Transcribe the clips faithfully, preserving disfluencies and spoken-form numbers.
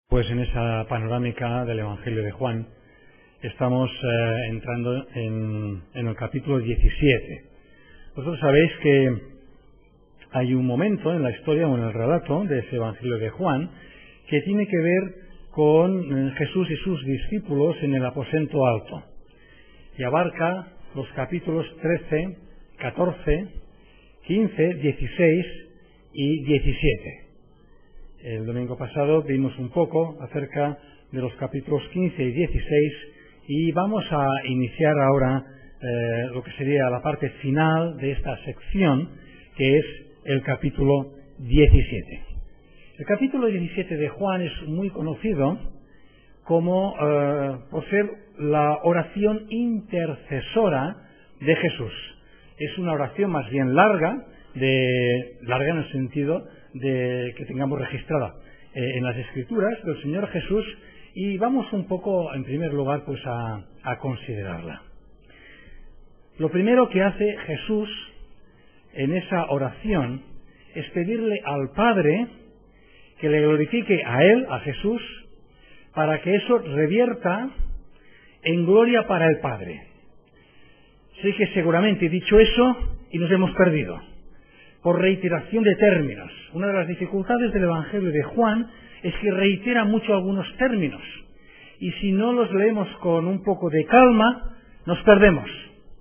Pues en esa panorámica del Evangelio de Juan estamos eh, entrando en, en el capítulo diecisiete. Vosotros sabéis que hay un momento en la historia o en el relato de ese Evangelio de Juan que tiene que ver con Jesús y sus discípulos en el aposento alto y abarca los capítulos trece, catorce, quince, dieciséis y diecisiete. El domingo pasado vimos un poco acerca de los capítulos quince y dieciséis y vamos a iniciar ahora eh, lo que sería la parte final de esta sección, que es el capítulo diecisiete. El capítulo diecisiete de Juan es muy conocido como eh, por ser la oración intercesora de Jesús. Es una oración más bien larga, de larga en el sentido de que tengamos registrada eh, en las Escrituras del Señor Jesús, y vamos un poco, en primer lugar, pues a, a considerarla. Lo primero que hace Jesús en esa oración es pedirle al Padre que le glorifique a Él, a Jesús, para que eso revierta en gloria para el Padre. Sé que seguramente he dicho eso y nos hemos perdido por reiteración de términos. Una de las dificultades del Evangelio de Juan es que reitera mucho algunos términos, y si no los leemos con un poco de calma, nos perdemos.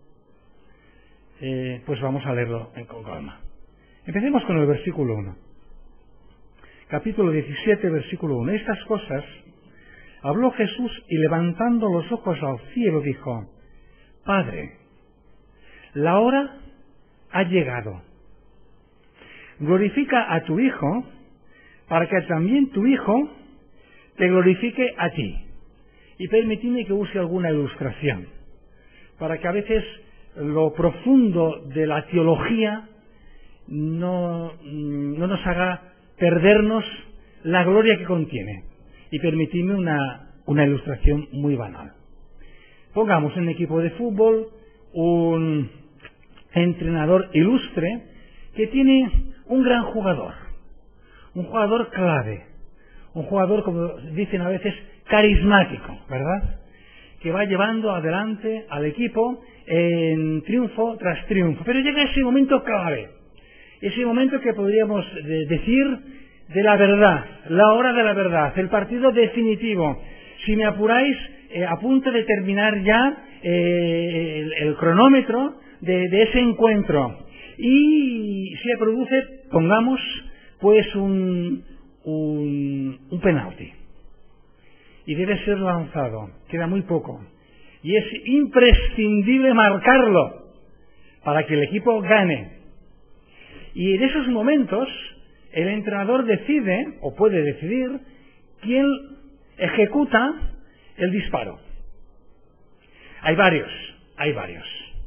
Eh, pues vamos a leerlo con calma. Empecemos con el versículo uno. Capítulo diecisiete, versículo uno. Estas cosas habló Jesús y levantando los ojos al cielo dijo: Padre, la hora ha llegado. Glorifica a tu Hijo, para que también tu Hijo te glorifique a ti. Y permitidme que use alguna ilustración, para que a veces lo profundo de la teología no, no nos haga perdernos la gloria que contiene. Y permitidme una, una ilustración muy banal. Pongamos en un equipo de fútbol un entrenador ilustre que tiene un gran jugador, un jugador clave, un jugador, como dicen a veces, carismático, ¿verdad? Que va llevando adelante al equipo en triunfo tras triunfo. Pero llega ese momento clave, ese momento que podríamos decir de la verdad, la hora de la verdad, el partido definitivo. Si me apuráis, eh, a punto de terminar ya eh, el, el cronómetro de, de ese encuentro. Y se produce, pongamos, pues un, un, un penalti. Y debe ser lanzado. Queda muy poco. Y es imprescindible marcarlo para que el equipo gane. Y en esos momentos, el entrenador decide, o puede decidir, quién ejecuta el disparo. Hay varios, hay varios.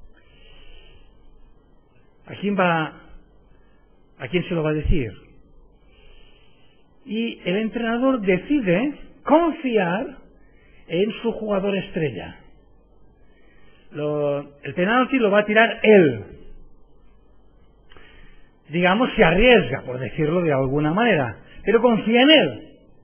¿A quién va, a quién se lo va a decir? Y el entrenador decide confiar en su jugador estrella. Lo, el penalti lo va a tirar él. Digamos, se arriesga, por decirlo de alguna manera, pero confía en él.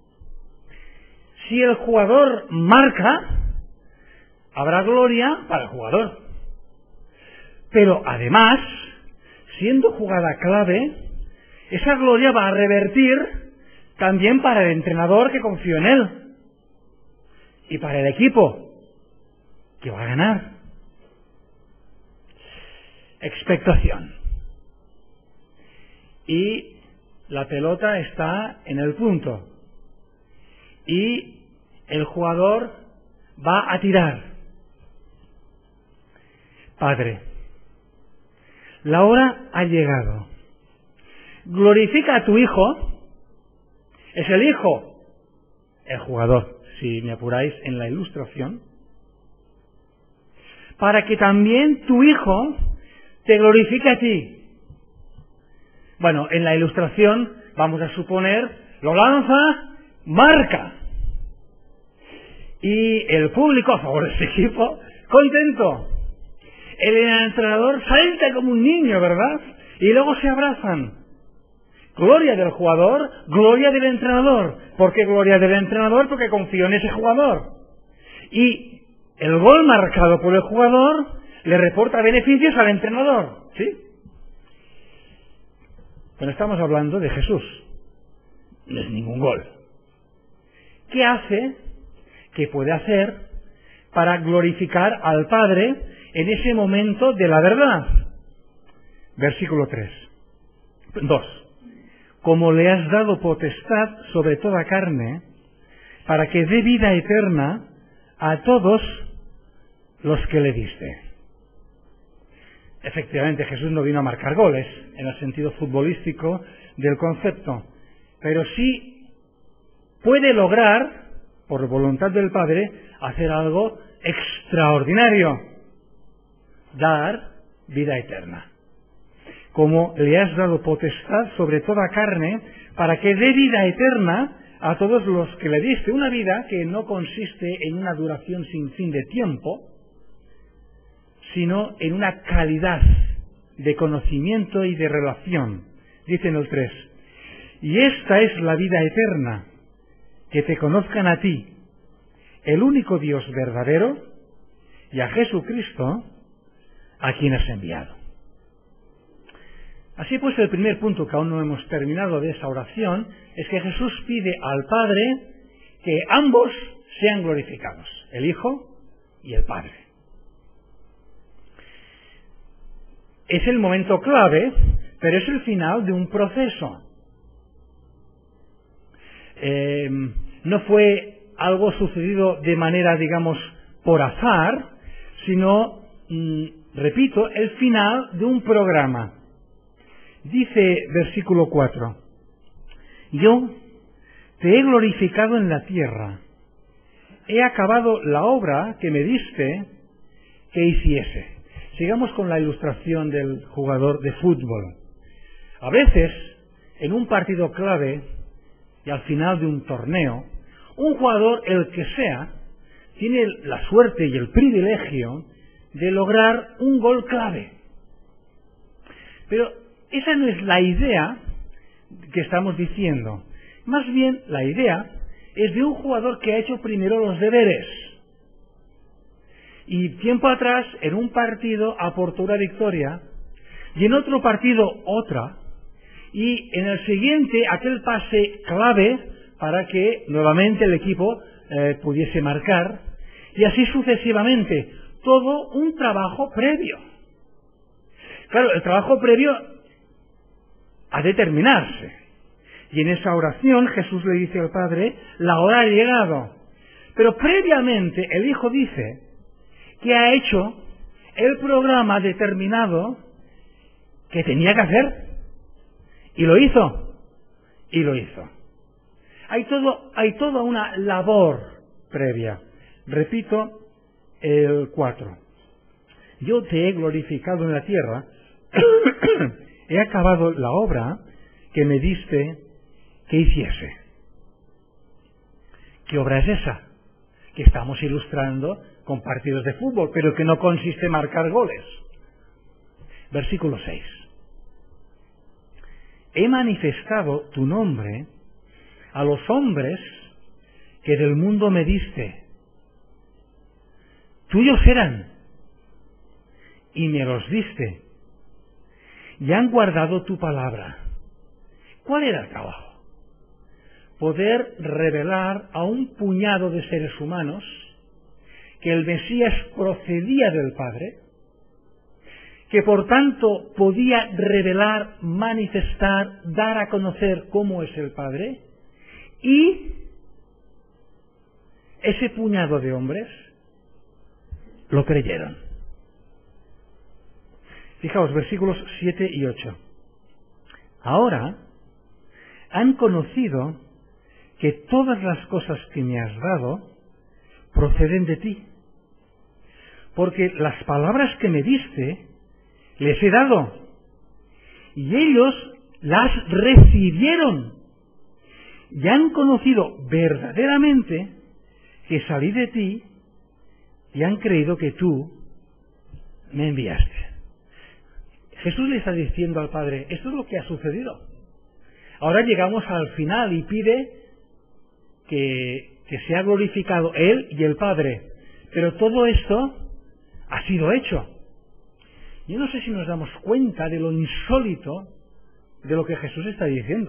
Si el jugador marca, habrá gloria para el jugador. Pero además, siendo jugada clave, esa gloria va a revertir también para el entrenador que confió en él y para el equipo que va a ganar. Expectación. Y la pelota está en el punto y el jugador va a tirar. Padre, la hora ha llegado. Glorifica a tu Hijo. Es el Hijo, el jugador, si me apuráis en la ilustración, para que también tu Hijo te glorifique a ti. Bueno, en la ilustración vamos a suponer, lo lanza, marca. Y el público, a favor de ese equipo, contento. El entrenador salta como un niño, ¿verdad? Y luego se abrazan. Gloria del jugador, gloria del entrenador. ¿Por qué gloria del entrenador? Porque confío en ese jugador. Y el gol marcado por el jugador le reporta beneficios al entrenador. ¿Sí? Pero estamos hablando de Jesús. No es ningún gol. ¿Qué hace? ¿Qué puede hacer para glorificar al Padre en ese momento de la verdad? Versículo tres. dos. Como le has dado potestad sobre toda carne, para que dé vida eterna a todos los que le diste. Efectivamente, Jesús no vino a marcar goles, en el sentido futbolístico del concepto, pero sí puede lograr, por voluntad del Padre, hacer algo extraordinario: dar vida eterna. Como le has dado potestad sobre toda carne, para que dé vida eterna a todos los que le diste. Una vida que no consiste en una duración sin fin de tiempo, sino en una calidad de conocimiento y de relación. Dice en el tres, y esta es la vida eterna, que te conozcan a ti, el único Dios verdadero, y a Jesucristo, a quien has enviado. Así pues, el primer punto que aún no hemos terminado de esa oración es que Jesús pide al Padre que ambos sean glorificados, el Hijo y el Padre. Es el momento clave, pero es el final de un proceso. Eh, no fue algo sucedido de manera, digamos, por azar, sino, mm, repito, el final de un programa. Dice versículo cuatro, yo te he glorificado en la tierra, he acabado la obra que me diste que hiciese. Sigamos con la ilustración del jugador de fútbol. A veces, en un partido clave y al final de un torneo, un jugador, el que sea, tiene la suerte y el privilegio de lograr un gol clave. Pero esa no es la idea que estamos diciendo. Más bien, la idea es de un jugador que ha hecho primero los deberes. Y tiempo atrás, en un partido, aportó una victoria, y en otro partido, otra, y en el siguiente, aquel pase clave para que nuevamente el equipo eh, pudiese marcar, y así sucesivamente. Todo un trabajo previo. Claro, el trabajo previo ha de terminarse. Y en esa oración Jesús le dice al Padre, la hora ha llegado. Pero previamente el Hijo dice que ha hecho el programa determinado que tenía que hacer. Y lo hizo. Y lo hizo. Hay todo, hay toda una labor previa. Repito el cuatro. Yo te he glorificado en la tierra, he acabado la obra que me diste que hiciese. ¿Qué obra es esa? Que estamos ilustrando con partidos de fútbol, pero que no consiste en marcar goles. Versículo seis. He manifestado tu nombre a los hombres que del mundo me diste. Tuyos eran, y me los diste, y han guardado tu palabra. ¿Cuál era el trabajo? Poder revelar a un puñado de seres humanos que el Mesías procedía del Padre, que por tanto podía revelar, manifestar, dar a conocer cómo es el Padre, y ese puñado de hombres lo creyeron. Fijaos, versículos siete y ocho. Ahora han conocido que todas las cosas que me has dado proceden de ti, porque las palabras que me diste les he dado, y ellos las recibieron, y han conocido verdaderamente que salí de ti, y han creído que tú me enviaste. Jesús le está diciendo al Padre, esto es lo que ha sucedido. Ahora llegamos al final y pide que, que sea glorificado Él y el Padre. Pero todo esto ha sido hecho. Yo no sé si nos damos cuenta de lo insólito de lo que Jesús está diciendo.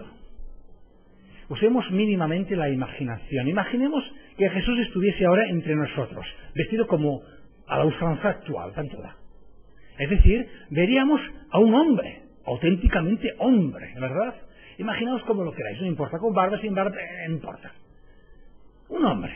Usemos mínimamente la imaginación. Imaginemos que Jesús estuviese ahora entre nosotros, vestido como a la usanza actual, tanto da. Es decir, veríamos a un hombre, auténticamente hombre, ¿verdad? Imaginaos como lo queráis, no importa, con barba, sin barba, no importa. Un hombre.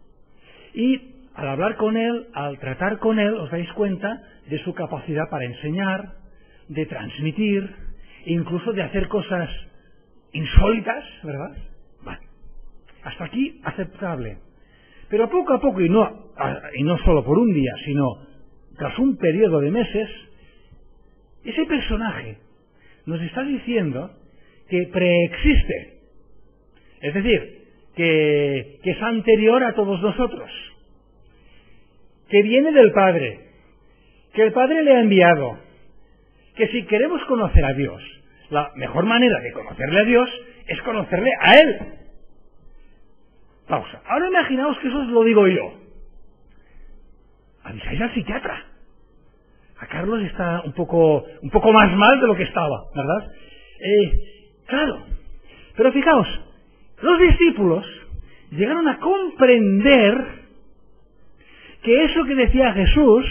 Y al hablar con él, al tratar con él, os dais cuenta de su capacidad para enseñar, de transmitir, e incluso de hacer cosas insólitas, ¿verdad? Vale. Hasta aquí aceptable. Pero poco a poco, y no, y no solo por un día, sino tras un periodo de meses, ese personaje nos está diciendo que preexiste. Es decir, que, que es anterior a todos nosotros. Que viene del Padre. Que el Padre le ha enviado. Que si queremos conocer a Dios, la mejor manera de conocerle a Dios es conocerle a Él. Pausa. Ahora imaginaos que eso os lo digo yo. Avisáis al psiquiatra. A Carlos está un poco, un poco más mal de lo que estaba, ¿verdad? Eh, claro. Pero fijaos, los discípulos llegaron a comprender que eso que decía Jesús,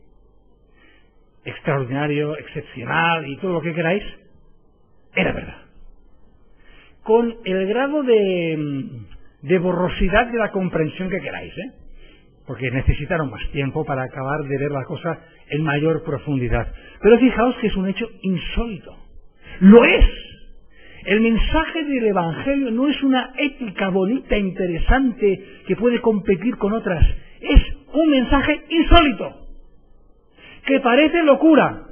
extraordinario, excepcional y todo lo que queráis, era verdad. Con el grado de, de borrosidad de la comprensión que queráis, ¿eh? Porque necesitaron más tiempo para acabar de ver la cosa en mayor profundidad. Pero fijaos que es un hecho insólito. ¡Lo es! El mensaje del Evangelio no es una ética bonita, interesante, que puede competir con otras. Es un mensaje insólito, que parece locura.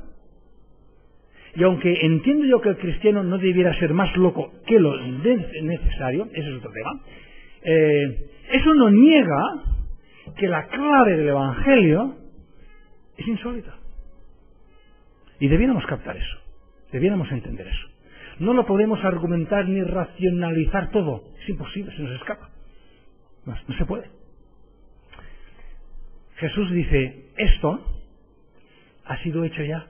Y aunque entiendo yo que el cristiano no debiera ser más loco que lo necesario, ese es otro tema, eh, eso no niega que la clave del Evangelio es insólita. Y debiéramos captar eso, debiéramos entender eso. No lo podemos argumentar ni racionalizar todo, es imposible, se nos escapa. No, no se puede. Jesús dice, esto ha sido hecho ya.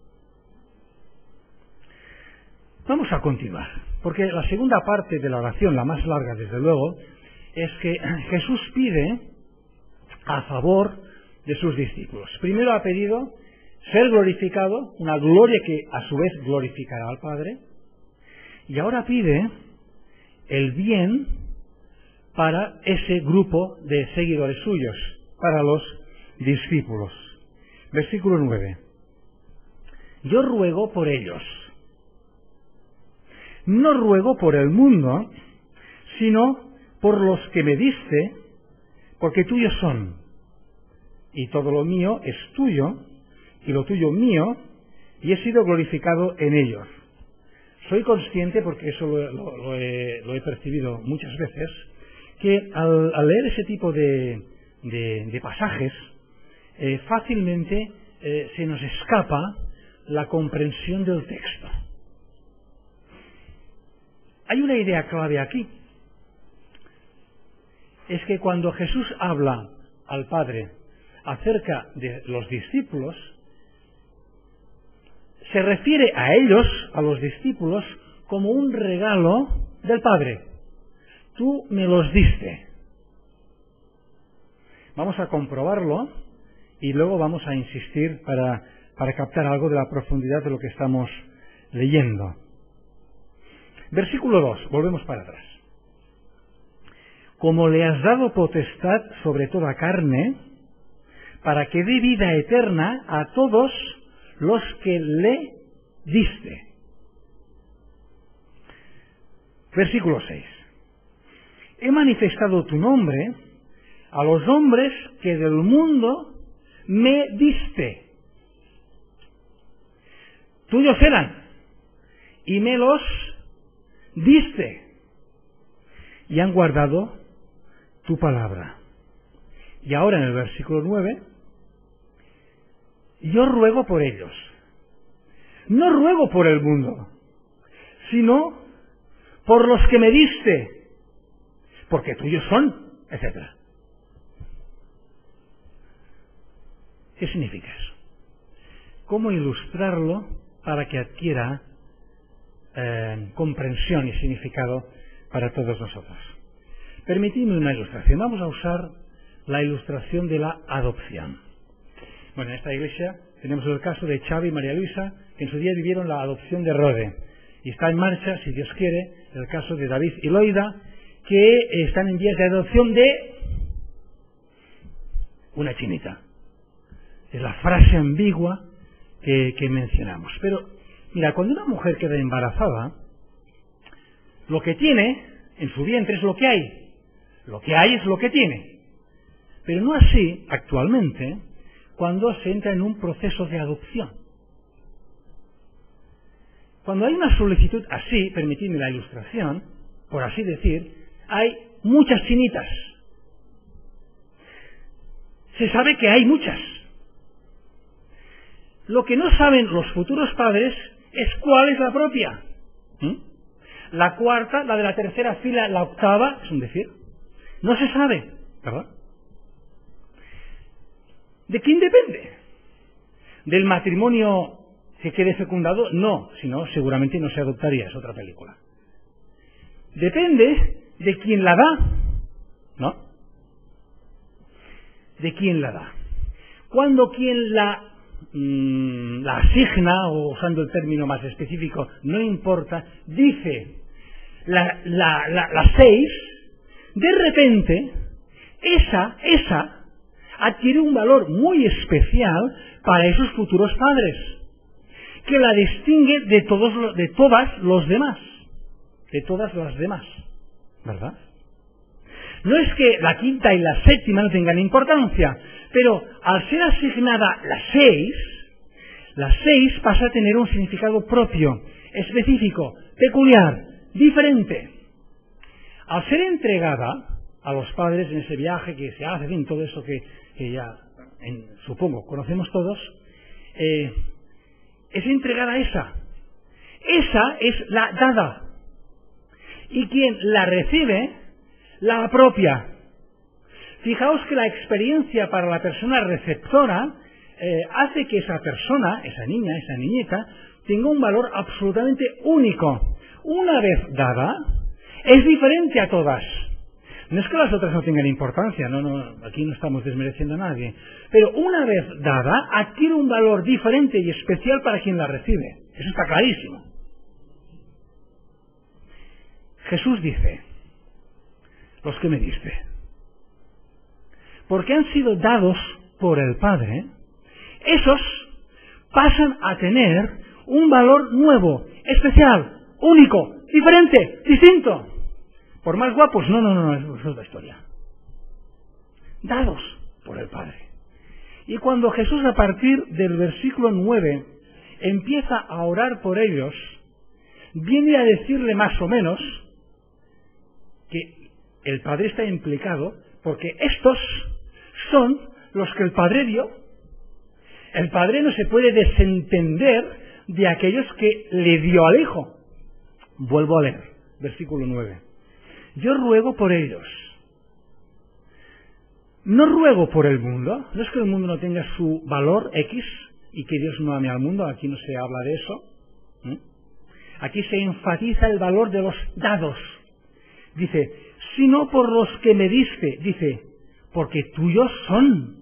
Vamos a continuar, porque la segunda parte de la oración, la más larga desde luego, es que Jesús pide a favor de sus discípulos. Primero ha pedido ser glorificado, una gloria que a su vez glorificará al Padre, y ahora pide el bien para ese grupo de seguidores suyos, para los discípulos. Versículo nueve. Yo ruego por ellos. No ruego por el mundo, sino por los que me diste, porque tuyos son, y todo lo mío es tuyo, y lo tuyo mío, y he sido glorificado en ellos. Soy consciente, porque eso lo, lo, lo, he, lo he percibido muchas veces, que al, al leer ese tipo de, de, de pasajes, eh, fácilmente eh, se nos escapa la comprensión del texto. Hay una idea clave aquí. Es que cuando Jesús habla al Padre acerca de los discípulos, se refiere a ellos, a los discípulos, como un regalo del Padre. Tú me los diste. Vamos a comprobarlo y luego vamos a insistir para, para captar algo de la profundidad de lo que estamos leyendo. Versículo dos, volvemos para atrás. Como le has dado potestad sobre toda carne, para que dé vida eterna a todos los que le diste. Versículo seis. He manifestado tu nombre a los hombres que del mundo me diste. Tuyos eran, y me los diste, y han guardado tu palabra. Y ahora en el versículo nueve, yo ruego por ellos. No ruego por el mundo, sino por los que me diste, porque tuyos son, etcétera. ¿Qué significa eso? ¿Cómo ilustrarlo para que adquiera eh, comprensión y significado para todos nosotros? Permitidme una ilustración. Vamos a usar la ilustración de la adopción. Bueno, en esta iglesia tenemos el caso de Xavi y María Luisa, que en su día vivieron la adopción de Rode. Y está en marcha, si Dios quiere, el caso de David y Loida, que están en vías de adopción de una chinita. Es la frase ambigua que, que mencionamos. Pero, mira, cuando una mujer queda embarazada, lo que tiene en su vientre es lo que hay. Lo que hay es lo que tiene. Pero no así, actualmente, cuando se entra en un proceso de adopción. Cuando hay una solicitud así, permitidme la ilustración, por así decir, hay muchas chinitas. Se sabe que hay muchas. Lo que no saben los futuros padres es cuál es la propia. ¿Mm? La cuarta, la de la tercera fila, la octava, es un decir. No se sabe, ¿verdad? ¿De quién depende? ¿Del matrimonio que quede fecundado? No, si no, seguramente no se adoptaría, es otra película. Depende de quién la da, ¿no? De quién la da. Cuando quien la, mmm, la asigna, o usando el término más específico, no importa, dice la, la, la, la seis, de repente, esa, esa, adquiere un valor muy especial para esos futuros padres, que la distingue de todos, de todas los demás, de todas las demás, ¿verdad? No es que la quinta y la séptima no tengan importancia, pero al ser asignada la seis, la seis pasa a tener un significado propio, específico, peculiar, diferente. Al ser entregada a los padres en ese viaje que se hace, en todo eso que, que ya, en, supongo, conocemos todos, eh, es entregada a esa. Esa es la dada. Y quien la recibe, la apropia. Fijaos que la experiencia para la persona receptora eh, hace que esa persona, esa niña, esa niñeta, tenga un valor absolutamente único. Una vez dada, es diferente a todas. No es que las otras no tengan importancia, no, no, aquí no estamos desmereciendo a nadie. Pero una vez dada, adquiere un valor diferente y especial para quien la recibe. Eso está clarísimo. Jesús dice, los que me diste, porque han sido dados por el Padre, esos pasan a tener un valor nuevo, especial, único, diferente, distinto. Por más guapos, no, no, no, no, es otra historia. Dados por el Padre. Y cuando Jesús, a partir del versículo nueve, empieza a orar por ellos, viene a decirle más o menos que el Padre está implicado porque estos son los que el Padre dio. El Padre no se puede desentender de aquellos que le dio al Hijo. Vuelvo a leer, versículo nueve. Yo ruego por ellos. No ruego por el mundo. No es que el mundo no tenga su valor X y que Dios no ame al mundo. Aquí no se habla de eso. ¿Mm? Aquí se enfatiza el valor de los dados. Dice, sino por los que me diste. Dice, porque tuyos son.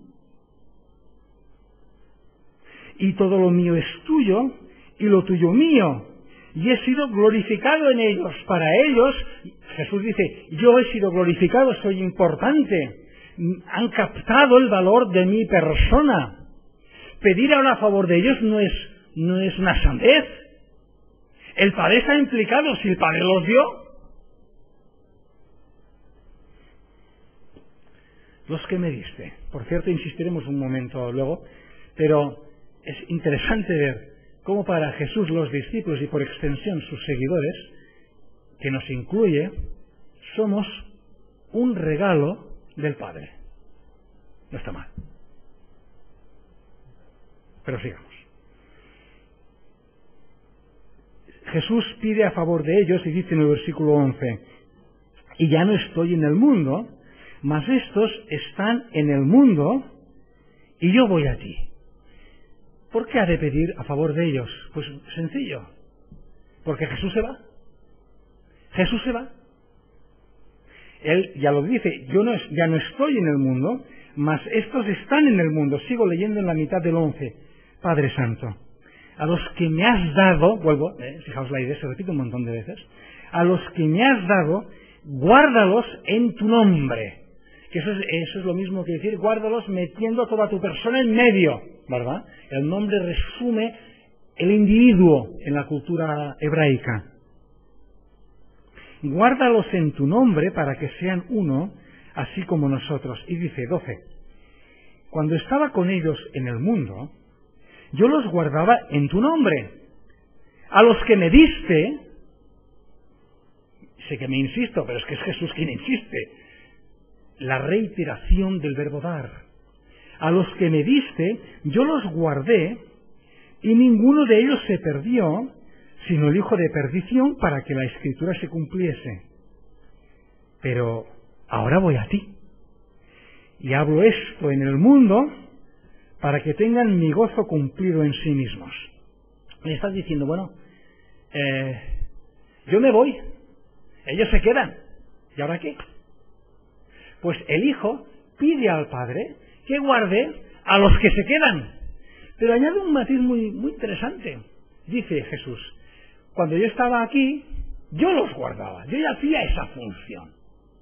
Y todo lo mío es tuyo y lo tuyo mío. Y he sido glorificado en ellos. Para ellos, Jesús dice, yo he sido glorificado, soy importante. Han captado el valor de mi persona. Pedir ahora a favor de ellos no es, no es una sandez. El Padre está implicado, si el Padre los dio. Los que me diste. Por cierto, insistiremos un momento luego, pero es interesante ver cómo para Jesús los discípulos y por extensión sus seguidores, que nos incluye, somos un regalo del Padre. No está mal. Pero sigamos. Jesús pide a favor de ellos y dice en el versículo once, y ya no estoy en el mundo, mas estos están en el mundo y yo voy a ti. ¿Por qué ha de pedir a favor de ellos? Pues sencillo, porque Jesús se va. Jesús se va. Él ya lo dice, yo no, ya no estoy en el mundo, mas estos están en el mundo. Sigo leyendo en la mitad del once. Padre Santo, a los que me has dado, vuelvo, eh, fijaos la idea, se repite un montón de veces, a los que me has dado, guárdalos en tu nombre. Que eso es, eso es lo mismo que decir, guárdalos metiendo toda tu persona en medio, ¿verdad? El nombre resume el individuo en la cultura hebraica. Guárdalos en tu nombre para que sean uno, así como nosotros. Y dice doce, cuando estaba con ellos en el mundo, yo los guardaba en tu nombre. A los que me diste, sé que me insisto, pero es que es Jesús quien insiste, la reiteración del verbo dar. A los que me diste, yo los guardé, y ninguno de ellos se perdió, sino el hijo de perdición, para que la Escritura se cumpliese. Pero ahora voy a ti, y hablo esto en el mundo, para que tengan mi gozo cumplido en sí mismos. Me estás diciendo, bueno, eh, yo me voy, ellos se quedan, ¿y ahora qué? Pues el Hijo pide al Padre que guarde a los que se quedan. Pero añade un matiz muy, muy interesante. Dice Jesús, cuando yo estaba aquí, yo los guardaba, yo ya hacía esa función.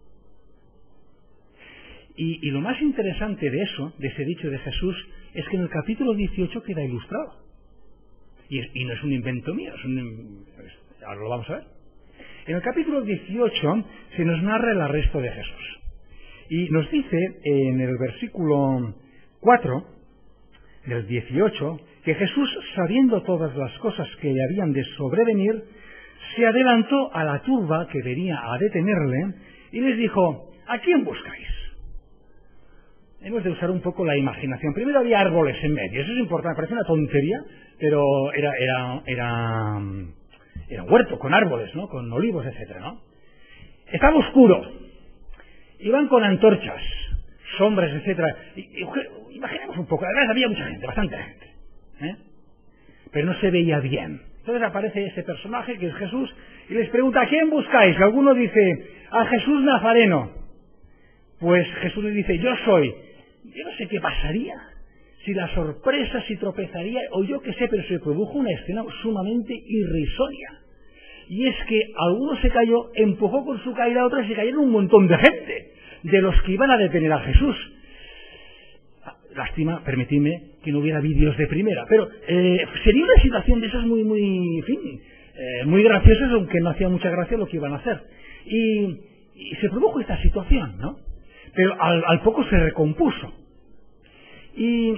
Y, y lo más interesante de eso, de ese dicho de Jesús, es que en el capítulo dieciocho queda ilustrado. Y, y no es un invento mío, es un, ahora lo vamos a ver. En el capítulo dieciocho se nos narra el arresto de Jesús. Y nos dice en el versículo cuatro del dieciocho que Jesús, sabiendo todas las cosas que le habían de sobrevenir, se adelantó a la turba que venía a detenerle y les dijo, ¿a quién buscáis? Hemos de usar un poco la imaginación. Primero había árboles en medio, eso es importante, parece una tontería, pero era, era, era, era un huerto con árboles, ¿no? Con olivos, etcétera, ¿no? Estaba oscuro. Iban con antorchas, sombras, etcétera. Imaginemos un poco, además había mucha gente, bastante gente, ¿eh? Pero no se veía bien. Entonces aparece ese personaje que es Jesús y les pregunta, ¿a quién buscáis? Y alguno dice, a Jesús Nazareno. Pues Jesús les dice, yo soy. Yo no sé qué pasaría, si la sorpresa, si tropezaría, o yo qué sé, pero se produjo una escena sumamente irrisoria. Y es que alguno se cayó, empujó con su caída a otro y se cayeron un montón de gente, de los que iban a detener a Jesús. Lástima, permitidme, que no hubiera vídeos de primera, pero eh, sería una situación de esas muy, muy, en fin, eh, muy graciosas, aunque no hacía mucha gracia lo que iban a hacer. Y, y se produjo esta situación, ¿no? Pero al, al poco se recompuso. Y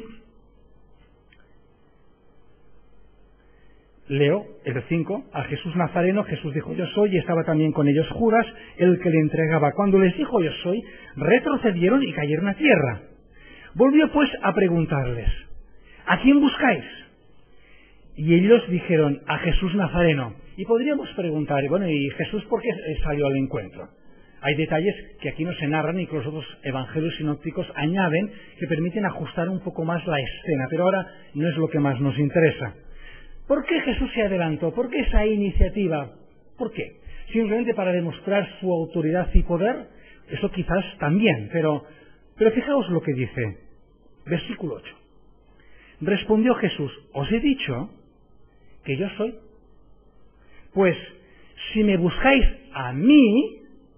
leo el cinco, a Jesús Nazareno, Jesús dijo yo soy, y estaba también con ellos Judas, el que le entregaba. Cuando les dijo yo soy, retrocedieron y cayeron a tierra. Volvió pues a preguntarles, ¿a quién buscáis? Y ellos dijeron, a Jesús Nazareno. Y podríamos preguntar, bueno, ¿y Jesús por qué salió al encuentro? Hay detalles que aquí no se narran y que los otros evangelios sinópticos añaden que permiten ajustar un poco más la escena, pero ahora no es lo que más nos interesa. ¿Por qué Jesús se adelantó? ¿Por qué esa iniciativa? ¿Por qué? ¿Simplemente para demostrar su autoridad y poder? Eso quizás también, pero, pero fijaos lo que dice. Versículo ocho. Respondió Jesús, os he dicho que yo soy. Pues, si me buscáis a mí,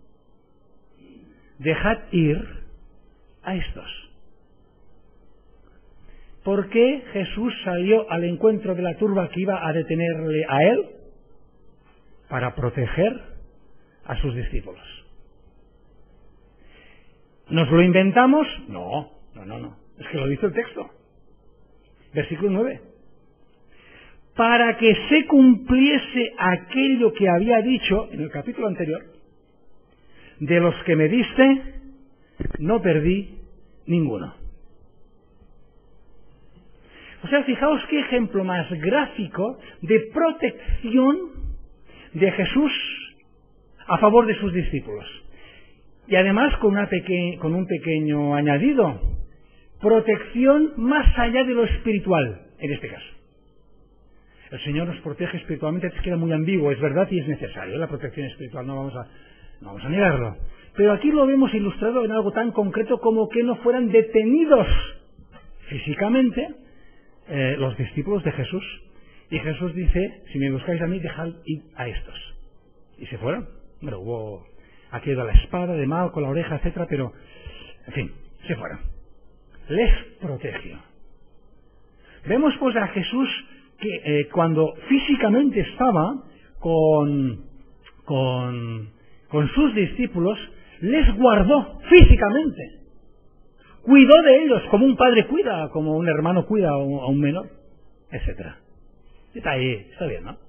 dejad ir a estos. ¿Por qué Jesús salió al encuentro de la turba que iba a detenerle a él? Para proteger a sus discípulos. ¿Nos lo inventamos? No, no, no, no. Es que lo dice el texto. Versículo nueve. Para que se cumpliese aquello que había dicho en el capítulo anterior, de los que me diste, no perdí ninguno. O sea, fijaos qué ejemplo más gráfico de protección de Jesús a favor de sus discípulos. Y además con, una peque- con un pequeño añadido, protección más allá de lo espiritual, en este caso. El Señor nos protege espiritualmente, es que era muy ambiguo, es verdad y es necesario, la protección espiritual, no vamos a, no vamos a negarlo. Pero aquí lo vemos ilustrado en algo tan concreto como que no fueran detenidos físicamente eh, los discípulos de Jesús. Y Jesús dice, si me buscáis a mí, dejad ir a estos. Y se fueron. Bueno, hubo aquí de la espada, de mal, con la oreja, etcétera, pero, en fin, se fueron. Les protegió. Vemos pues a Jesús que eh, cuando físicamente estaba con, con, con sus discípulos, les guardó físicamente. Cuidó de ellos como un padre cuida, como un hermano cuida a un, a un menor, etcétera. Está ahí, está bien, ¿no?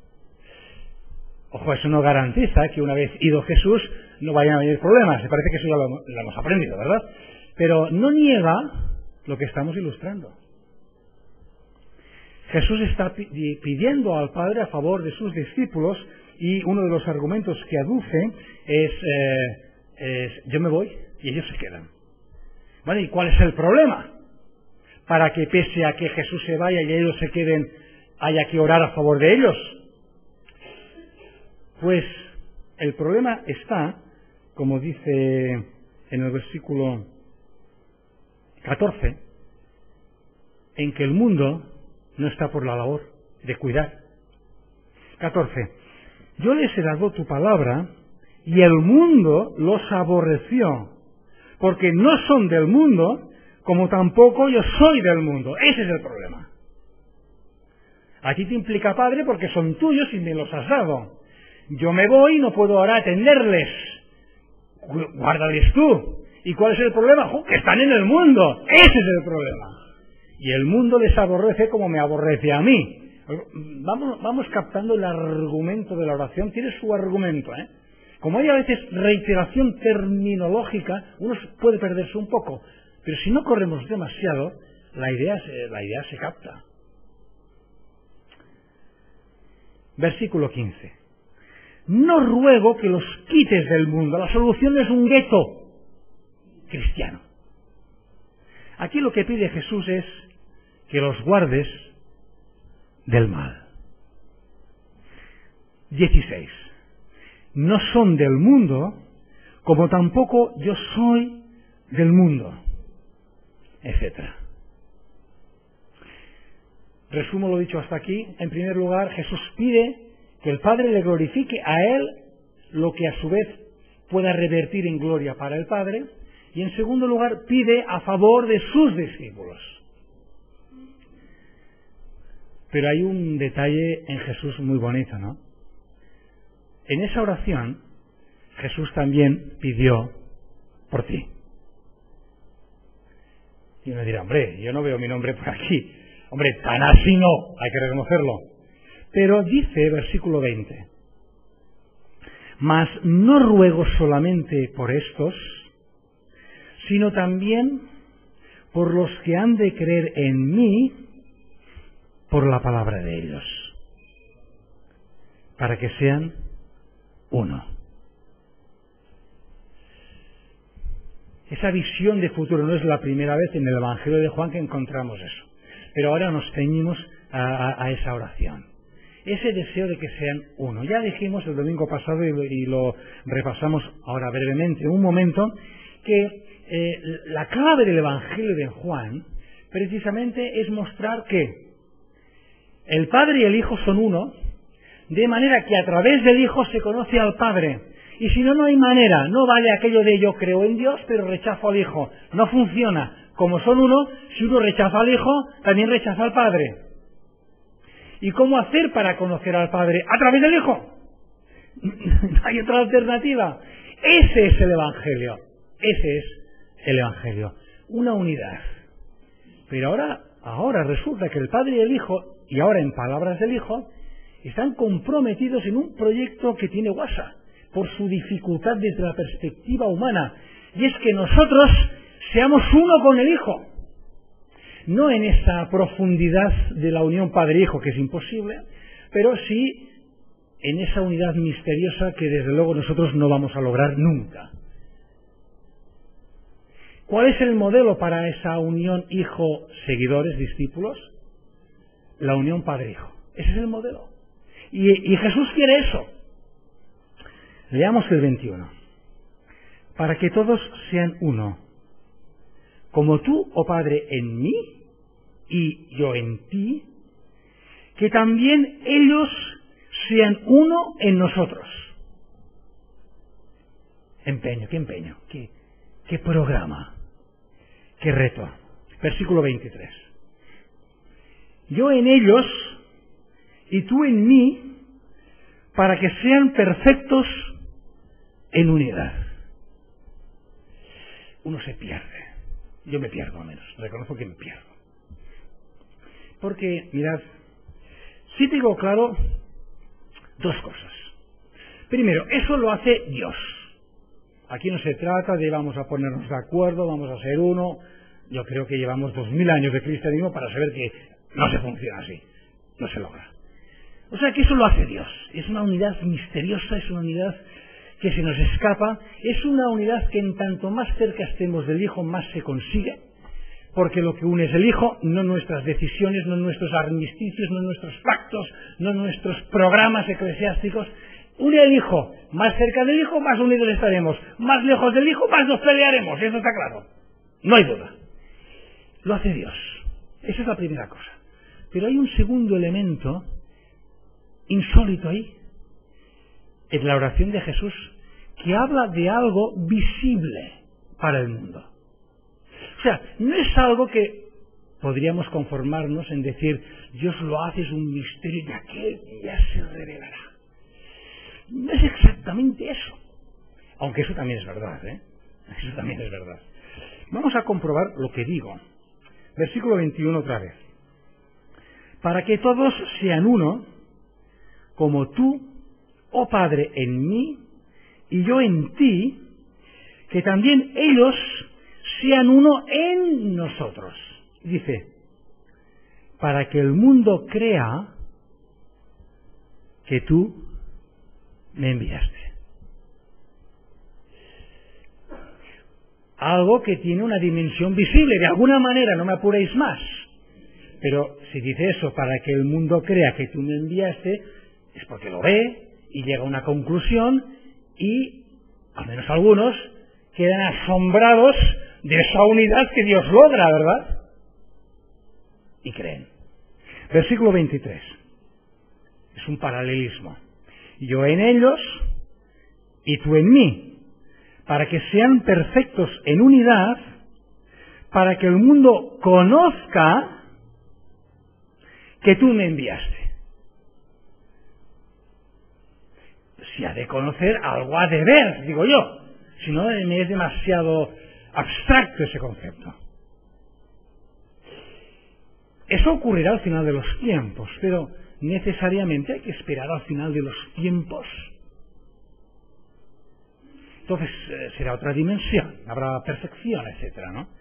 Ojo, eso no garantiza que una vez ido Jesús no vayan a venir problemas. Me parece que eso ya lo, lo hemos aprendido, ¿verdad? Pero no niega lo que estamos ilustrando. Jesús está pidiendo al Padre a favor de sus discípulos y uno de los argumentos que aduce es, eh, es yo me voy y ellos se quedan. Bueno, ¿y cuál es el problema? Para que pese a que Jesús se vaya y ellos se queden, haya que orar a favor de ellos. Pues el problema está, como dice en el versículo catorce, en que el mundo no está por la labor de cuidar. catorce. Yo les he dado tu palabra y el mundo los aborreció, porque no son del mundo, como tampoco yo soy del mundo. Ese es el problema. A ti te implica, Padre, porque son tuyos y me los has dado. Yo me voy y no puedo ahora atenderles. Guárdales tú. ¿Y cuál es el problema? ¡Jo, que están en el mundo! Ese es el problema. Y el mundo les aborrece como me aborrece a mí. Vamos, vamos captando el argumento de la oración. Tiene su argumento, ¿eh? Como hay a veces reiteración terminológica, uno puede perderse un poco. Pero si no corremos demasiado, la idea se, la idea se capta. Versículo quince. No ruego que los quites del mundo. La solución es un gueto cristiano. Aquí lo que pide Jesús es que los guardes del mal. dieciséis. No son del mundo, como tampoco yo soy del mundo, etcétera. Resumo lo dicho hasta aquí. En primer lugar, Jesús pide que el Padre le glorifique a Él, lo que a su vez pueda revertir en gloria para el Padre. Y en segundo lugar, pide a favor de sus discípulos. Pero hay un detalle en Jesús muy bonito, ¿no? En esa oración, Jesús también pidió por ti. Y uno dirá, hombre, yo no veo mi nombre por aquí. Hombre, tan así no, hay que reconocerlo. Pero dice, versículo veinte, mas no ruego solamente por estos, sino también por los que han de creer en mí por la palabra de ellos, para que sean uno. Esa visión de futuro no es la primera vez en el Evangelio de Juan que encontramos eso. Pero ahora nos ceñimos a, a, a esa oración. Ese deseo de que sean uno. Ya dijimos el domingo pasado y lo, y lo repasamos ahora brevemente, un momento, que eh, la clave del Evangelio de Juan precisamente es mostrar que el Padre y el Hijo son uno, de manera que a través del Hijo se conoce al Padre. Y si no, no hay manera. No vale aquello de yo creo en Dios, pero rechazo al Hijo. No funciona. Como son uno, si uno rechaza al Hijo, también rechaza al Padre. ¿Y cómo hacer para conocer al Padre? A través del Hijo. No hay otra alternativa. Ese es el Evangelio. Ese es el Evangelio. Una unidad. Pero ahora, ahora resulta que el Padre y el Hijo, y ahora en palabras del Hijo, están comprometidos en un proyecto que tiene guasa, por su dificultad desde la perspectiva humana. Y es que nosotros seamos uno con el Hijo. No en esa profundidad de la unión Padre-Hijo, que es imposible, pero sí en esa unidad misteriosa que desde luego nosotros no vamos a lograr nunca. ¿Cuál es el modelo para esa unión hijo-seguidores, discípulos? La unión padre-hijo. Ese es el modelo. Y, y Jesús quiere eso. Leamos el veintiuno. Para que todos sean uno, como tú, oh Padre, en mí y yo en ti, que también ellos sean uno en nosotros. Empeño, qué empeño, qué, qué programa, qué reto. Versículo veintitrés. Yo en ellos y tú en mí, para que sean perfectos en unidad. Uno se pierde. Yo me pierdo al menos, reconozco que me pierdo. Porque, mirad, sí tengo claro dos cosas. Primero, eso lo hace Dios. Aquí no se trata de vamos a ponernos de acuerdo, vamos a ser uno. Yo creo que llevamos dos mil años de cristianismo para saber que no se funciona así, no se logra. O sea que eso lo hace Dios. Es una unidad misteriosa, es una unidad que se nos escapa, es una unidad que en tanto más cerca estemos del Hijo, más se consigue, porque lo que une es el Hijo, no nuestras decisiones, no nuestros armisticios, no nuestros pactos, no nuestros programas eclesiásticos. Une el Hijo, más cerca del Hijo, más unidos estaremos, más lejos del Hijo, más nos pelearemos, eso está claro, no hay duda. Lo hace Dios, esa es la primera cosa. Pero hay un segundo elemento insólito ahí, en la oración de Jesús, que habla de algo visible para el mundo. O sea, no es algo que podríamos conformarnos en decir, Dios lo hace, es un misterio y aquel ya se revelará. No es exactamente eso. Aunque eso también es verdad, ¿eh? Eso también es verdad. Vamos a comprobar lo que digo. Versículo veintiuno otra vez. Para que todos sean uno, como tú, oh Padre, en mí, y yo en ti, que también ellos sean uno en nosotros. Dice, para que el mundo crea que tú me enviaste. Algo que tiene una dimensión visible, de alguna manera, no me apuréis más. Pero si dice eso, para que el mundo crea que tú me enviaste, es porque lo ve y llega a una conclusión y, al menos algunos, quedan asombrados de esa unidad que Dios logra, ¿verdad? Y creen. Versículo veintitrés. Es un paralelismo. Yo en ellos y tú en mí, para que sean perfectos en unidad, para que el mundo conozca que tú me enviaste. Si ha de conocer, algo ha de ver, digo yo. Si no, me es demasiado abstracto ese concepto. Eso ocurrirá al final de los tiempos, pero necesariamente hay que esperar al final de los tiempos. Entonces eh, será otra dimensión, habrá perfección, etcétera, ¿no?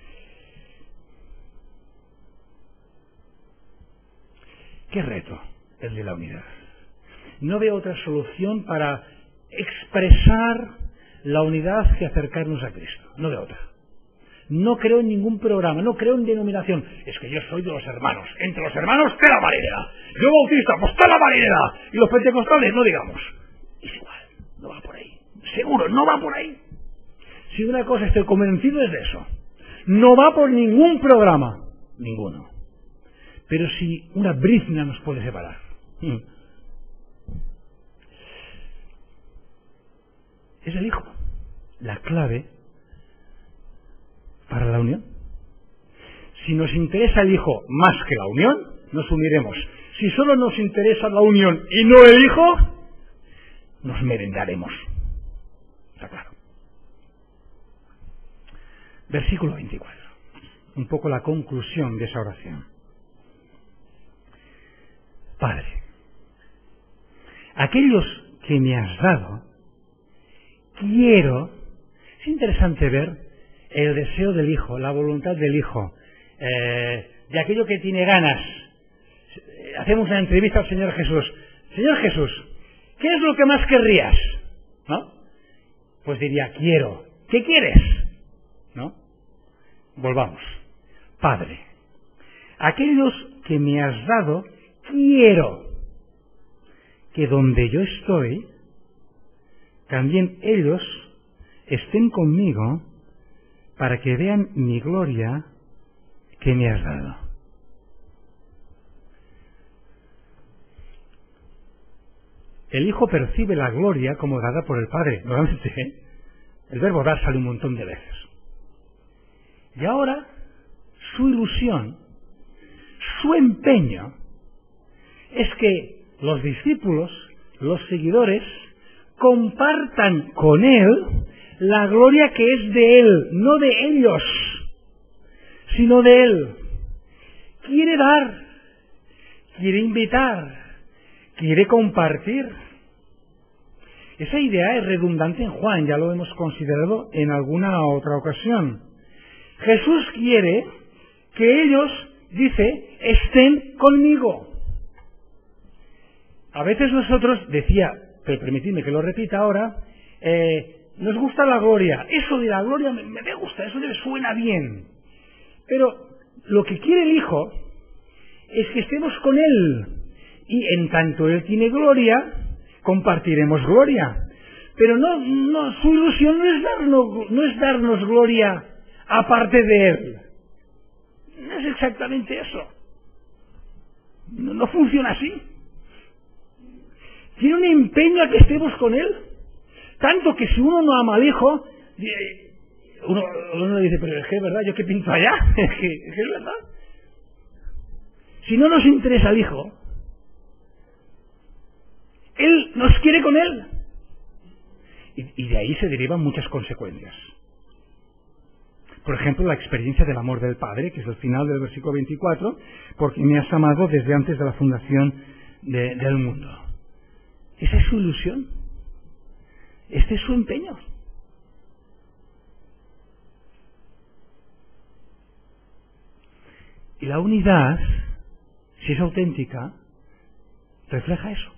¿Qué reto el de la unidad? No veo otra solución para expresar la unidad que acercarnos a Cristo. No veo otra. No creo en ningún programa, no creo en denominación. Es que yo soy de los hermanos. Entre los hermanos, está la marinera. Yo bautista, pues está la marinera. Y los pentecostales, no digamos. Es igual, no va por ahí. Seguro, no va por ahí. Si una cosa estoy convencido es de eso. No va por ningún programa. Ninguno. Pero si una brizna nos puede separar. Es el Hijo. La clave para la unión. Si nos interesa el Hijo más que la unión, nos uniremos. Si solo nos interesa la unión y no el Hijo, nos merendaremos. Está claro. Versículo veinticuatro. Un poco la conclusión de esa oración. Padre, aquellos que me has dado, quiero... Es interesante ver el deseo del Hijo, la voluntad del Hijo, eh, de aquello que tiene ganas. Hacemos una entrevista al Señor Jesús. Señor Jesús, ¿qué es lo que más querrías? ¿No? Pues diría, quiero. ¿Qué quieres? ¿No? Volvamos. Padre, aquellos que me has dado, quiero que donde yo estoy, también ellos estén conmigo para que vean mi gloria que me has dado. El Hijo percibe la gloria como dada por el Padre. Normalmente, ¿eh? El verbo dar sale un montón de veces. Y ahora, su ilusión, su empeño, es que los discípulos, los seguidores, compartan con Él la gloria que es de Él, no de ellos, sino de Él. Quiere dar, quiere invitar, quiere compartir. Esa idea es redundante en Juan, ya lo hemos considerado en alguna otra ocasión. Jesús quiere que ellos, dice, estén conmigo. A veces nosotros, decía, pero permitidme que lo repita ahora, eh, nos gusta la gloria. Eso de la gloria me, me gusta, eso me suena bien. Pero lo que quiere el Hijo es que estemos con Él. Y en tanto Él tiene gloria, compartiremos gloria. Pero no, no, su ilusión no es darnos, no es darnos gloria aparte de Él. No es exactamente eso. No, no funciona así. Tiene un empeño a que estemos con Él. Tanto que si uno no ama al Hijo, uno, uno dice, pero es que es verdad, ¿yo qué pinto allá? Es que, es que es verdad. Si no nos interesa el Hijo, Él nos quiere con Él. Y, y de ahí se derivan muchas consecuencias. Por ejemplo, la experiencia del amor del Padre, que es el final del versículo veinticuatro, porque me has amado desde antes de la fundación de, del mundo. Esa es su ilusión. Este es su empeño. Y la unidad, si es auténtica, refleja eso.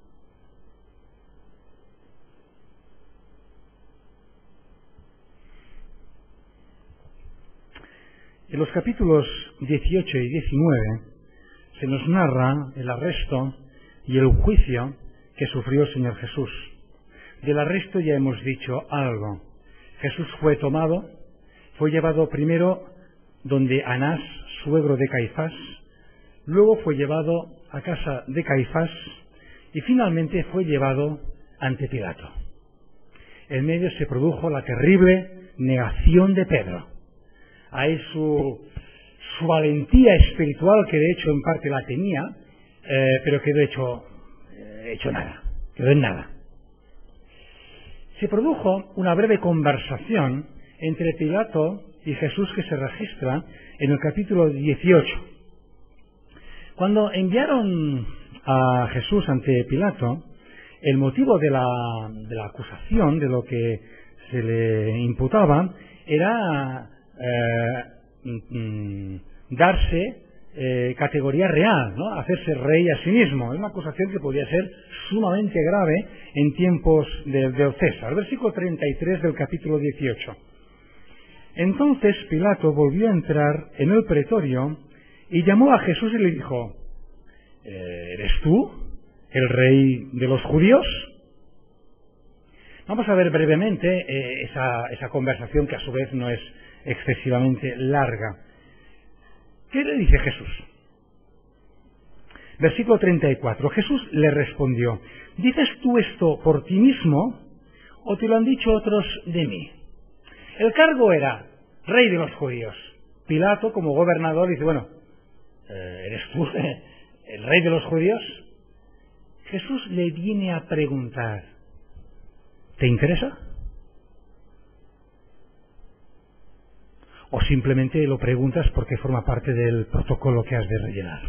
En los capítulos dieciocho y diecinueve se nos narra el arresto y el juicio que sufrió el Señor Jesús. Del arresto ya hemos dicho algo. Jesús fue tomado, fue llevado primero donde Anás, suegro de Caifás, luego fue llevado a casa de Caifás y finalmente fue llevado ante Pilato. En medio se produjo la terrible negación de Pedro. Ahí su, su valentía espiritual, que de hecho en parte la tenía, eh, pero quedó hecho, eh, hecho nada, quedó en nada. Se produjo una breve conversación entre Pilato y Jesús que se registra en el capítulo dieciocho. Cuando enviaron a Jesús ante Pilato, el motivo de la, de la acusación, de lo que se le imputaba, era eh, mm, darse eh, categoría real, ¿no? Hacerse rey a sí mismo. Es una acusación que podía ser sumamente grave en tiempos de, de César. Versículo treinta y tres del capítulo dieciocho. Entonces Pilato volvió a entrar en el pretorio y llamó a Jesús y le dijo: ¿eres tú el rey de los judíos? Vamos a ver brevemente eh, esa, esa conversación, que a su vez no es excesivamente larga. ¿Qué le dice Jesús? Versículo treinta y cuatro. Jesús le respondió: ¿dices tú esto por ti mismo o te lo han dicho otros de mí? El cargo era rey de los judíos. Pilato, como gobernador, dice: bueno, ¿eres tú el rey de los judíos? Jesús le viene a preguntar: ¿te interesa? ¿O simplemente lo preguntas porque forma parte del protocolo que has de rellenar?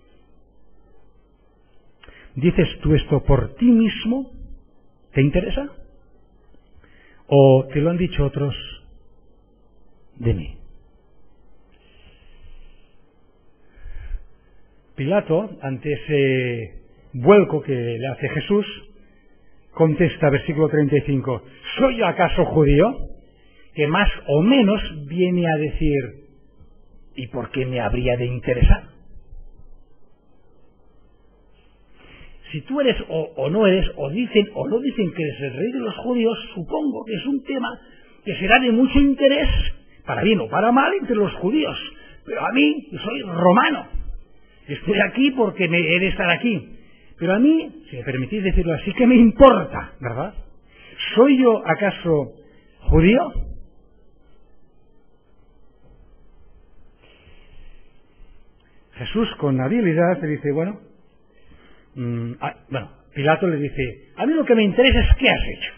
¿Dices tú esto por ti mismo? ¿Te interesa? ¿O te lo han dicho otros de mí? Pilato, ante ese vuelco que le hace Jesús, contesta, versículo treinta y cinco, ¿soy yo acaso judío? Que más o menos viene a decir, ¿y por qué me habría de interesar? Si tú eres o, o no eres, o dicen o no dicen que eres el rey de los judíos, supongo que es un tema que será de mucho interés, para bien o para mal, entre los judíos. Pero a mí, yo soy romano, estoy aquí porque me he de estar aquí. Pero a mí, si me permitís decirlo así, ¿qué me importa, verdad? ¿Soy yo acaso judío? Jesús con habilidad le dice, bueno, mmm, ah, bueno, Pilato le dice, a mí lo que me interesa es qué has hecho.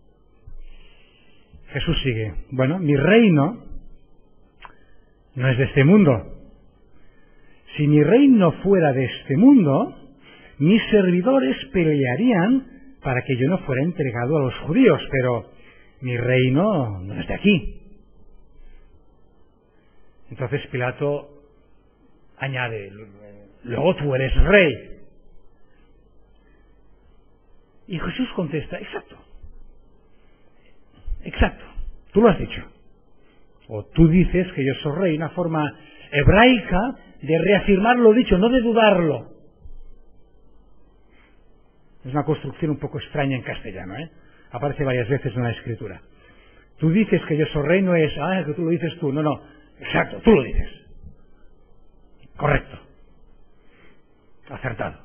Jesús sigue, bueno, mi reino no es de este mundo. Si mi reino fuera de este mundo, mis servidores pelearían para que yo no fuera entregado a los judíos, pero mi reino no es de aquí. Entonces Pilato añade, luego tú eres rey. Y Jesús contesta, exacto, exacto, tú lo has dicho. O tú dices que yo soy rey, una forma hebraica de reafirmar lo dicho, no de dudarlo. Es una construcción un poco extraña en castellano, ¿eh? Aparece varias veces en la Escritura. Tú dices que yo soy rey, no es, ah, que tú lo dices tú, no, no, exacto, tú lo dices. Correcto. Acertado.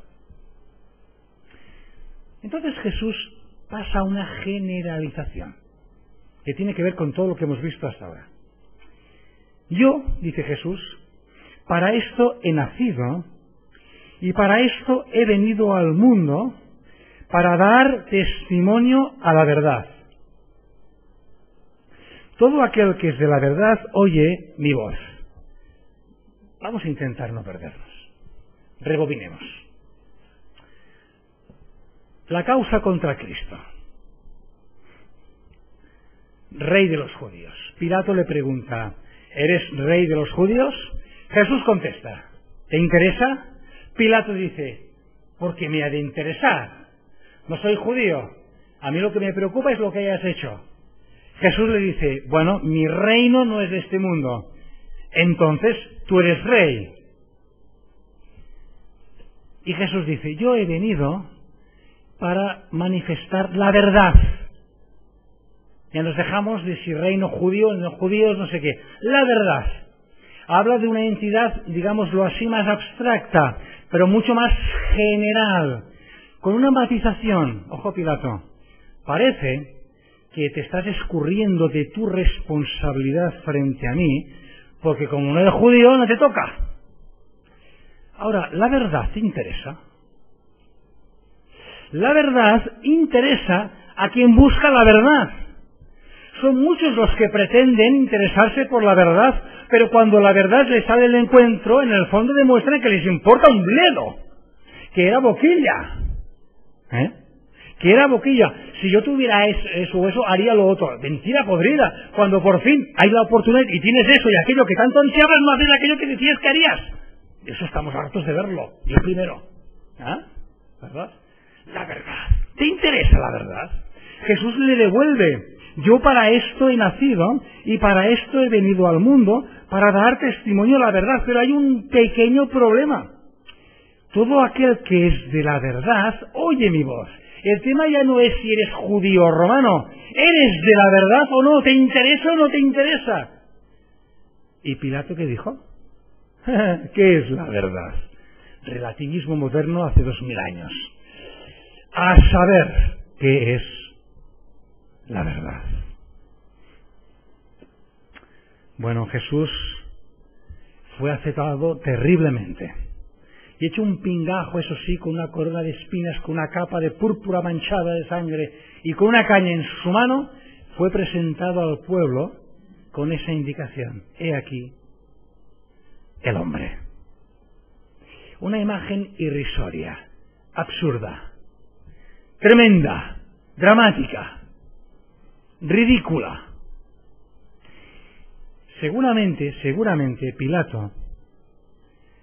Entonces Jesús pasa a una generalización que tiene que ver con todo lo que hemos visto hasta ahora. Yo, dice Jesús, para esto he nacido y para esto he venido al mundo, para dar testimonio a la verdad. Todo aquel que es de la verdad oye mi voz. Vamos a intentar no perdernos. Rebobinemos. La causa contra Cristo. Rey de los judíos. Pilato le pregunta, ¿eres rey de los judíos? Jesús contesta, ¿te interesa? Pilato dice, ¿por qué me ha de interesar? No soy judío. A mí lo que me preocupa es lo que hayas hecho. Jesús le dice, bueno, mi reino no es de este mundo. Entonces, tú eres rey. Y Jesús dice, yo he venido para manifestar la verdad. Ya nos dejamos de si reino judío, no judíos, no sé qué. La verdad. Habla de una entidad, digámoslo así, más abstracta, pero mucho más general, con una matización. Ojo, Pilato, parece que te estás escurriendo de tu responsabilidad frente a mí, porque como no eres judío, no te toca. Ahora, ¿la verdad te interesa? La verdad interesa a quien busca la verdad. Son muchos los que pretenden interesarse por la verdad, pero cuando la verdad les sale al encuentro, en el fondo demuestran que les importa un bledo, que era boquilla. ¿Eh? Que era boquilla. Si yo tuviera eso o eso, haría lo otro. Mentira podrida. Cuando por fin hay la oportunidad y tienes eso y aquello que tanto ansiabas, no haces aquello que decías que harías. Eso estamos hartos de verlo. Yo primero. ¿Ah? ¿Verdad? La verdad. ¿Te interesa la verdad? Jesús le devuelve. Yo para esto he nacido y para esto he venido al mundo, para dar testimonio a la verdad. Pero hay un pequeño problema. Todo aquel que es de la verdad oye mi voz. El tema ya no es si eres judío o romano. ¿Eres de la verdad o no? ¿Te interesa o no te interesa? ¿Y Pilato qué dijo? ¿Qué es la verdad? Relativismo moderno hace dos mil años. A saber qué es la verdad. Bueno, Jesús fue aceptado terriblemente. Y hecho un pingajo, eso sí, con una corona de espinas, con una capa de púrpura manchada de sangre y con una caña en su mano, fue presentado al pueblo con esa indicación. He aquí el hombre. Una imagen irrisoria, absurda, tremenda, dramática, ridícula. Seguramente, seguramente Pilato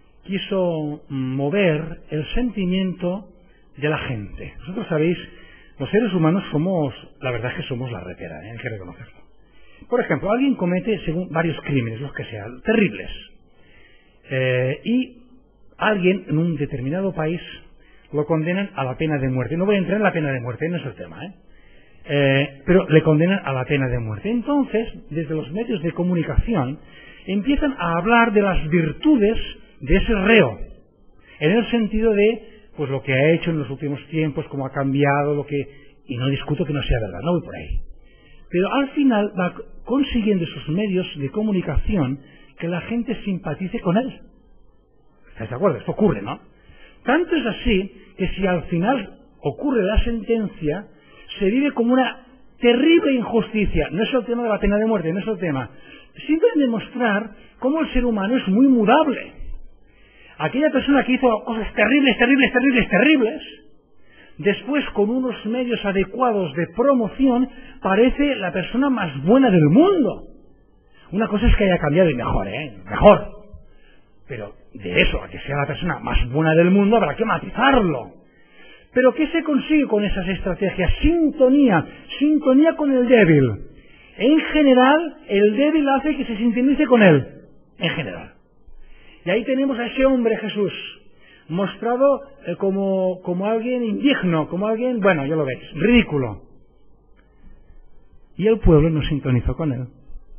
quiso mover el sentimiento de la gente. Vosotros sabéis, Los seres humanos somos, la verdad es que somos la repera, ¿eh? Hay que reconocerlo. Por ejemplo, alguien comete según varios crímenes, los que sean, terribles. Eh, y alguien en un determinado país lo condenan a la pena de muerte. No voy a entrar en la pena de muerte, no es el tema, ¿eh? Eh, pero le condenan a la pena de muerte. Entonces, desde los medios de comunicación, empiezan a hablar de las virtudes de ese reo, en el sentido de pues lo que ha hecho en los últimos tiempos, cómo ha cambiado, lo que... y no discuto que no sea verdad, no voy por ahí. Pero al final va consiguiendo esos medios de comunicación que la gente simpatice con él. ¿Estáis de acuerdo? Esto ocurre, ¿no? Tanto es así que si al final ocurre la sentencia, se vive como una terrible injusticia. No es el tema de la pena de muerte, no es el tema. Sirve demostrar cómo el ser humano es muy mudable. Aquella persona que hizo cosas terribles, terribles, terribles, terribles, después con unos medios adecuados de promoción, parece la persona más buena del mundo. Una cosa es que haya cambiado y mejor, ¿eh? Mejor. Pero de eso, a que sea la persona más buena del mundo, habrá que matizarlo. Pero ¿qué se consigue con esas estrategias? Sintonía, sintonía con el débil. En general, el débil hace que se sintonice con él. En general. Y ahí tenemos a ese hombre Jesús, mostrado eh, como, como alguien indigno, como alguien, bueno, ya lo veis, ridículo. Y el pueblo no sintonizó con él.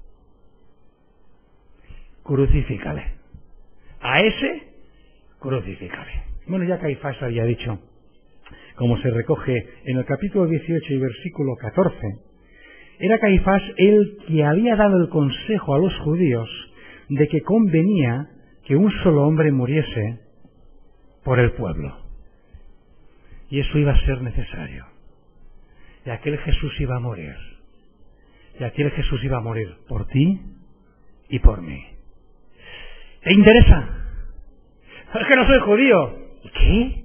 Crucifícale. A ese, crucifícale. Bueno, ya Caifás había dicho, como se recoge en el capítulo dieciocho y versículo catorce, era Caifás el que había dado el consejo a los judíos de que convenía que un solo hombre muriese por el pueblo. Y eso iba a ser necesario. Y aquel Jesús iba a morir. Y aquel Jesús iba a morir por ti y por mí. ¿Te interesa? Es que no soy judío. ¿Y qué?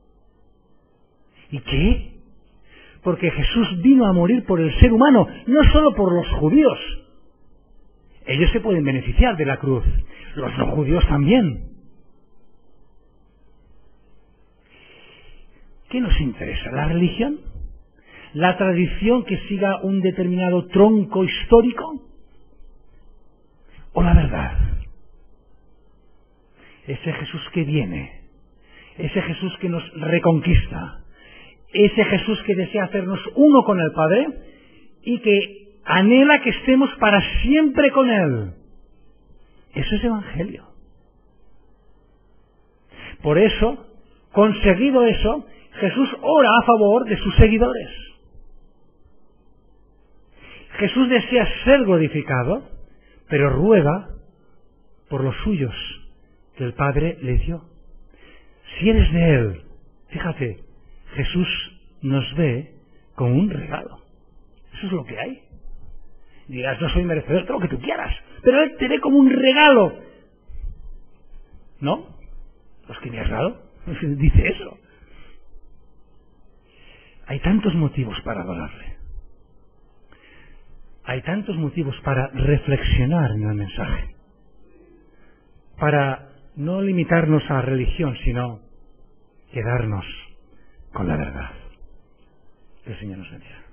¿Y qué? Porque Jesús vino a morir por el ser humano, no solo por los judíos. Ellos se pueden beneficiar de la cruz. Los no judíos también. ¿Qué nos interesa? ¿La religión? ¿La tradición que siga un determinado tronco histórico? ¿O la verdad? Ese Jesús que viene, ese Jesús que nos reconquista, ese Jesús que desea hacernos uno con el Padre y que anhela que estemos para siempre con Él. Eso es Evangelio. Por eso, conseguido eso, Jesús ora a favor de sus seguidores. Jesús desea ser glorificado, pero ruega por los suyos que el Padre le dio. Si eres de Él, fíjate, Jesús nos ve como un regalo. Eso es lo que hay. Dirás, no soy merecedor, todo lo que tú quieras, pero Él te ve como un regalo. ¿No? Los que me has dado, dice eso. Hay tantos motivos para adorarle. Hay tantos motivos para reflexionar en el mensaje. Para no limitarnos a religión, sino quedarnos con la verdad. Que el Señor nos bendiga.